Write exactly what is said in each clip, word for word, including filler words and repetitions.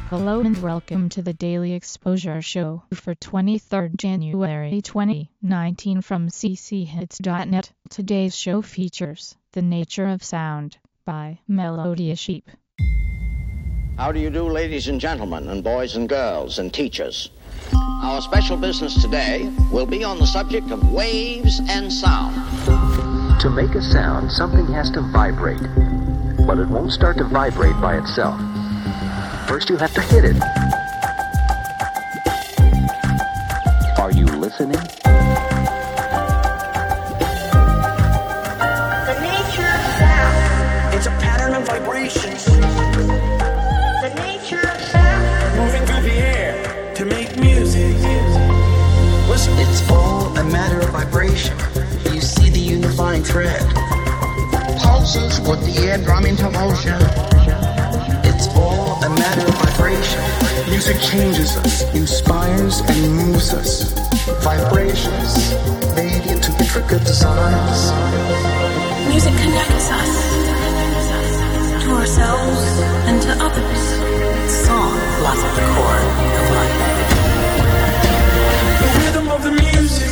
Hello and welcome to the Daily Exposure Show for twenty-third January twenty nineteen from c c hits dot net. Today's show features The Nature of Sound by Melodious Sheep. How do you do, ladies and gentlemen, and boys and girls, and teachers? Our special business today will be on the subject of waves and sound. To make a sound, something has to vibrate, but it won't start to vibrate by itself. First you have to hit it. Are you listening? The nature of sound. It's a pattern of vibrations The nature of sound. moving through the air to make music. Listen, It's all a matter of vibration. You see the unifying thread. Pulses with the air drum into motion. It's all a matter of vibration. Music changes us, inspires and moves us. Vibrations made into intricate designs. Music connects us to ourselves and to others. Song lies at the core of life. the rhythm of the music.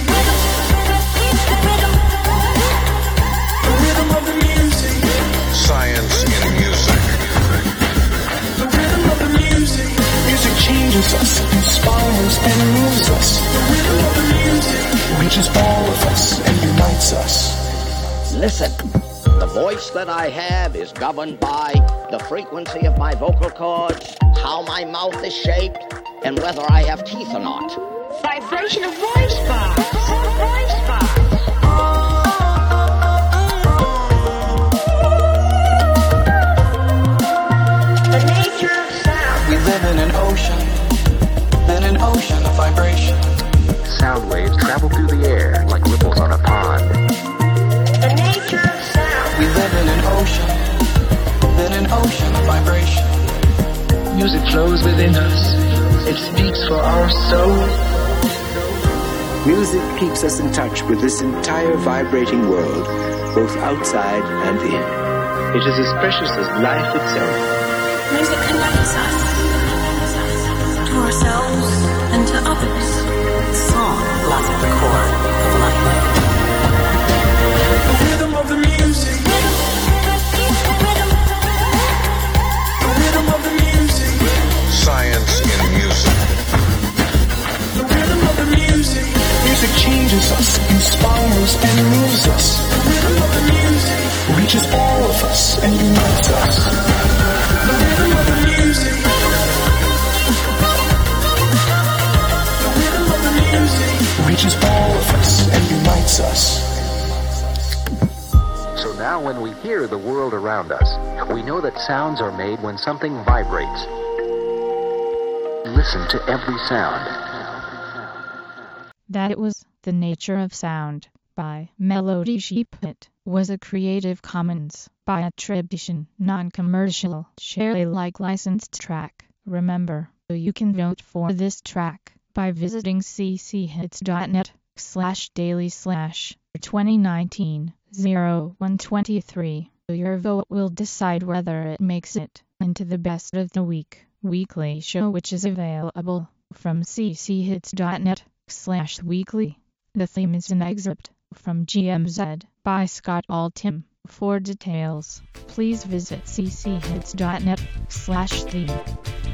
The rhythm of the music. Science in music. The rhythm of the music. Music changes us, inspires and moves us. The rhythm of the music. Reaches all of us and unites us. Listen, the voice that I have is governed by the frequency of my vocal cords, how my mouth is shaped, and whether I have teeth or not. Vibration of voice box. Voice box. The nature of sound. We live in an ocean, in an ocean of vibration. Sound waves travel through the air like ripples on a pond. The nature of sound. We live in an ocean, in an ocean of vibration. Music flows within us. It speaks for our soul. Music keeps us in touch with this entire vibrating world, both outside and in. It is as precious as life itself. Music connects us to ourselves and to others. Song lies at the core of life. The rhythm of the music. The rhythm of the music. Science in music. The rhythm of the music. Music changes us, inspires and moves us. The rhythm of the music. Reaches all of us and unites us. The rhythm of the music. The rhythm of the music. Reaches all of us and unites us. So now when we hear the world around us, we know that sounds are made when something vibrates. Listen to every sound. That was The Nature of Sound by Melodious Sheep. It was a Creative Commons by attribution, non-commercial, share Alike licensed track. Remember, you can vote for this track by visiting c c hits dot net slash daily slash twenty nineteen oh one twenty-three. Your vote will decide whether it makes it into the Best of the Week weekly show, which is available from c c hits dot net slash weekly. The theme is an excerpt from G M Z by Scott Altham. For details, please visit c c hits dot net slash theme.